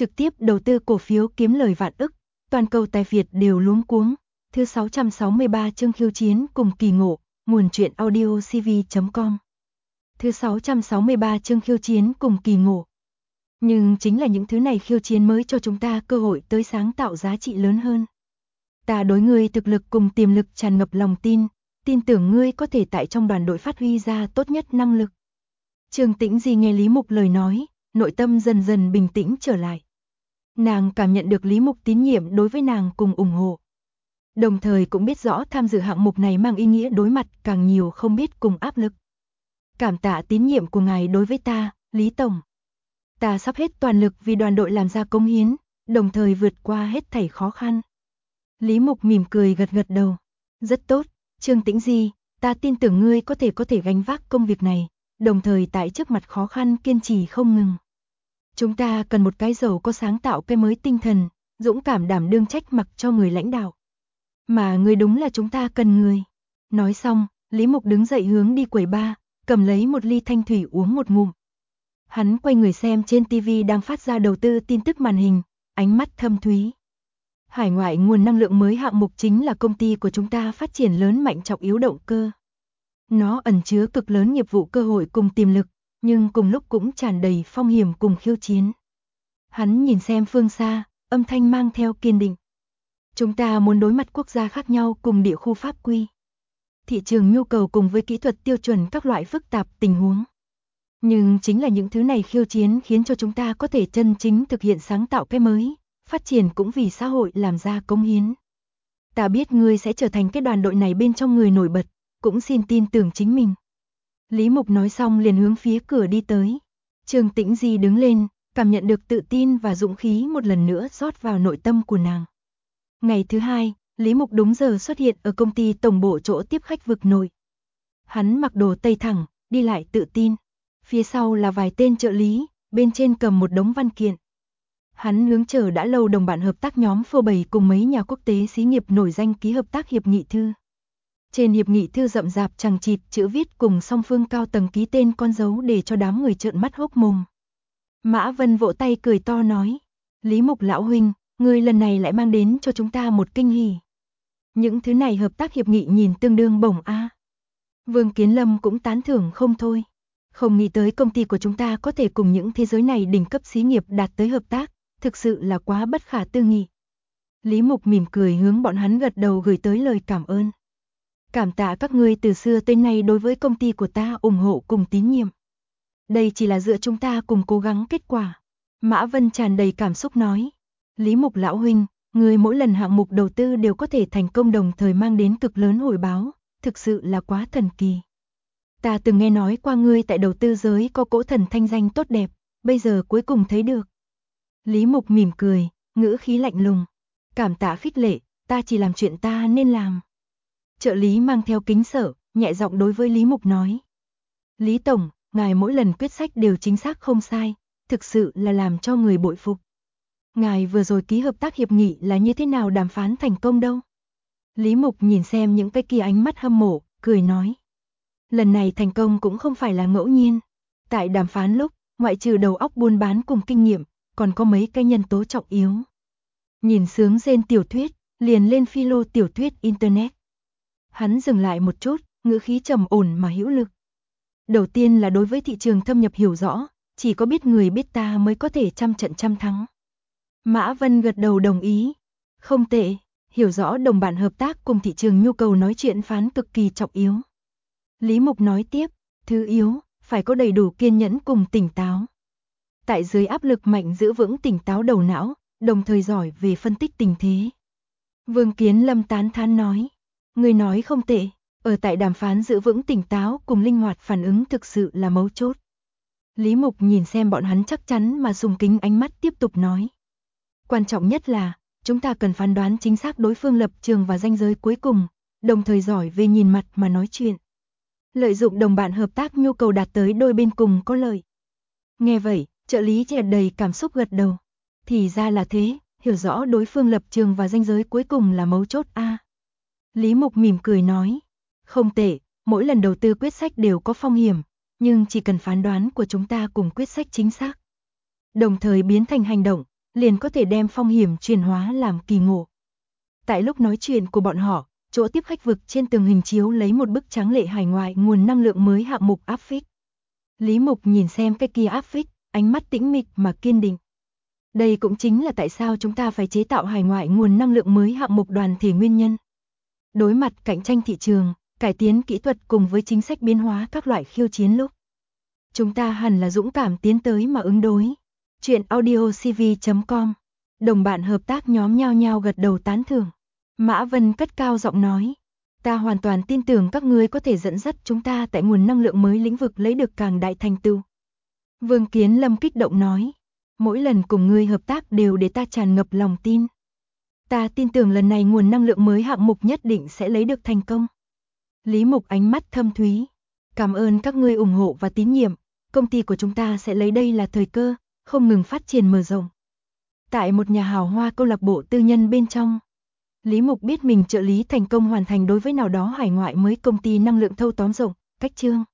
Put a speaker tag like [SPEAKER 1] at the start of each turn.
[SPEAKER 1] trực tiếp đầu tư cổ phiếu kiếm lời vạn ức, toàn cầu tài Việt đều luống cuống. Thứ 663 chương khiêu chiến cùng kỳ ngộ, nguồn truyện audio cv.com. Thứ 663 chương khiêu chiến cùng kỳ ngộ. Nhưng chính là những thứ này khiêu chiến mới cho chúng ta cơ hội tới sáng tạo giá trị lớn hơn. Ta đối ngươi thực lực cùng tiềm lực tràn ngập lòng tin, tin tưởng ngươi có thể tại trong đoàn đội phát huy ra tốt nhất năng lực. Trương Tĩnh Di nghe Lý Mục lời nói, nội tâm dần dần bình tĩnh trở lại. Nàng cảm nhận được Lý Mục tín nhiệm đối với nàng cùng ủng hộ. Đồng thời cũng biết rõ tham dự hạng mục này mang ý nghĩa đối mặt càng nhiều không biết cùng áp lực. Cảm tạ tín nhiệm của ngài đối với ta, Lý Tổng. Ta sắp hết toàn lực vì đoàn đội làm ra cống hiến, đồng thời vượt qua hết thảy khó khăn. Lý Mục mỉm cười gật gật đầu. Rất tốt, Trương Tĩnh Di, ta tin tưởng ngươi có thể gánh vác công việc này, đồng thời tại trước mặt khó khăn kiên trì không ngừng. Chúng ta cần một cái giàu có sáng tạo cái mới tinh thần, dũng cảm đảm đương trách mặc cho người lãnh đạo. Mà ngươi đúng là chúng ta cần người. Nói xong, Lý Mục đứng dậy hướng đi quầy bar, cầm lấy một ly thanh thủy uống một ngụm. Hắn quay người xem trên TV đang phát ra đầu tư tin tức màn hình, ánh mắt thâm thúy. Hải ngoại nguồn năng lượng mới hạng mục chính là công ty của chúng ta phát triển lớn mạnh trọng yếu động cơ. Nó ẩn chứa cực lớn nghiệp vụ cơ hội cùng tiềm lực, nhưng cùng lúc cũng tràn đầy phong hiểm cùng khiêu chiến. Hắn nhìn xem phương xa, âm thanh mang theo kiên định. Chúng ta muốn đối mặt quốc gia khác nhau cùng địa khu pháp quy. Thị trường nhu cầu cùng với kỹ thuật tiêu chuẩn các loại phức tạp tình huống. Nhưng chính là những thứ này khiêu chiến khiến cho chúng ta có thể chân chính thực hiện sáng tạo cái mới, phát triển cũng vì xã hội làm ra cống hiến. Ta biết ngươi sẽ trở thành cái đoàn đội này bên trong người nổi bật, cũng xin tin tưởng chính mình. Lý Mục nói xong liền hướng phía cửa đi tới. Trương Tĩnh Di đứng lên, cảm nhận được tự tin và dũng khí một lần nữa rót vào nội tâm của nàng. Ngày thứ hai, Lý Mục đúng giờ xuất hiện ở công ty tổng bộ chỗ tiếp khách vực nội. Hắn mặc đồ tây thẳng, đi lại tự tin. Phía sau là vài tên trợ lý, bên trên cầm một đống văn kiện. Hắn hướng chờ đã lâu đồng bạn hợp tác nhóm Forbes cùng mấy nhà quốc tế xí nghiệp nổi danh ký hợp tác hiệp nghị thư. Trên hiệp nghị thư rậm rạp chằng chịt chữ viết cùng song phương cao tầng ký tên con dấu để cho đám người trợn mắt hốc mồm. Mã Vân vỗ tay cười to nói, Lý Mục lão huynh, ngươi lần này lại mang đến cho chúng ta một kinh hỉ. Những thứ này hợp tác hiệp nghị nhìn tương đương bổng a. Vương Kiến Lâm cũng tán thưởng không thôi. Không nghĩ tới công ty của chúng ta có thể cùng những thế giới này đỉnh cấp xí nghiệp đạt tới hợp tác, thực sự là quá bất khả tư nghị. Lý Mục mỉm cười hướng bọn hắn gật đầu gửi tới lời cảm ơn. Cảm tạ các ngươi từ xưa tới nay đối với công ty của ta ủng hộ cùng tín nhiệm. Đây chỉ là dựa chúng ta cùng cố gắng kết quả. Mã Vân tràn đầy cảm xúc nói. Lý Mục lão huynh, ngươi mỗi lần hạng mục đầu tư đều có thể thành công đồng thời mang đến cực lớn hồi báo, thực sự là quá thần kỳ. Ta từng nghe nói qua ngươi tại đầu tư giới có cỗ thần thanh danh tốt đẹp, bây giờ cuối cùng thấy được. Lý Mục mỉm cười, ngữ khí lạnh lùng. Cảm tạ khích lệ, ta chỉ làm chuyện ta nên làm. Trợ lý mang theo kính sợ, nhẹ giọng đối với Lý Mục nói. Lý Tổng, ngài mỗi lần quyết sách đều chính xác không sai, thực sự là làm cho người bội phục. Ngài vừa rồi ký hợp tác hiệp nghị là như thế nào đàm phán thành công đâu? Lý Mục nhìn xem những cái kia ánh mắt hâm mộ, cười nói. Lần này thành công cũng không phải là ngẫu nhiên. Tại đàm phán lúc, ngoại trừ đầu óc buôn bán cùng kinh nghiệm, còn có mấy cái nhân tố trọng yếu. Nhìn sướng rên tiểu thuyết, liền lên philo tiểu thuyết Internet. Hắn dừng lại một chút, ngữ khí trầm ổn mà hữu lực. Đầu tiên là đối với thị trường thâm nhập hiểu rõ, chỉ có biết người biết ta mới có thể trăm trận trăm thắng. Mã Vân gật đầu đồng ý. Không tệ, hiểu rõ đồng bạn hợp tác cùng thị trường nhu cầu nói chuyện phán cực kỳ trọng yếu. Lý Mục nói tiếp, thứ yếu, phải có đầy đủ kiên nhẫn cùng tỉnh táo. Tại dưới áp lực mạnh giữ vững tỉnh táo đầu não, đồng thời giỏi về phân tích tình thế. Vương Kiến Lâm tán thán nói, người nói không tệ, ở tại đàm phán giữ vững tỉnh táo cùng linh hoạt phản ứng thực sự là mấu chốt. Lý Mục nhìn xem bọn hắn chắc chắn mà sùng kính ánh mắt tiếp tục nói. Quan trọng nhất là, chúng ta cần phán đoán chính xác đối phương lập trường và ranh giới cuối cùng, đồng thời giỏi về nhìn mặt mà nói chuyện. Lợi dụng đồng bạn hợp tác nhu cầu đạt tới đôi bên cùng có lợi. Nghe vậy, trợ lý trẻ đầy cảm xúc gật đầu. Thì ra là thế, hiểu rõ đối phương lập trường và ranh giới cuối cùng là mấu chốt a. Lý Mục mỉm cười nói, không tệ, mỗi lần đầu tư quyết sách đều có phong hiểm, nhưng chỉ cần phán đoán của chúng ta cùng quyết sách chính xác, đồng thời biến thành hành động, liền có thể đem phong hiểm chuyển hóa làm kỳ ngộ. Tại lúc nói chuyện của bọn họ, chỗ tiếp khách vực trên tường hình chiếu lấy một bức tráng lệ hải ngoại nguồn năng lượng mới hạng mục áp phích. Lý Mục nhìn xem cái kia áp phích, ánh mắt tĩnh mịch mà kiên định. Đây cũng chính là tại sao chúng ta phải chế tạo hải ngoại nguồn năng lượng mới hạng mục đoàn thể nguyên nhân. Đối mặt cạnh tranh thị trường, cải tiến kỹ thuật cùng với chính sách biến hóa các loại khiêu chiến lúc, chúng ta hẳn là dũng cảm tiến tới mà ứng đối. Chuyện audiocv.com. Đồng bạn hợp tác nhóm nhao nhao gật đầu tán thưởng. Mã Vân cất cao giọng nói, ta hoàn toàn tin tưởng các ngươi có thể dẫn dắt chúng ta tại nguồn năng lượng mới lĩnh vực lấy được càng đại thành tựu. Vương Kiến Lâm kích động nói, mỗi lần cùng ngươi hợp tác đều để ta tràn ngập lòng tin. Ta tin tưởng lần này nguồn năng lượng mới hạng mục nhất định sẽ lấy được thành công. Lý Mục ánh mắt thâm thúy, cảm ơn các ngươi ủng hộ và tín nhiệm, công ty của chúng ta sẽ lấy đây là thời cơ, không ngừng phát triển mở rộng. Tại một nhà hào hoa câu lạc bộ tư nhân bên trong, Lý Mục biết mình trợ lý thành công hoàn thành đối với nào đó hải ngoại mới công ty năng lượng thâu tóm rộng, cách chương.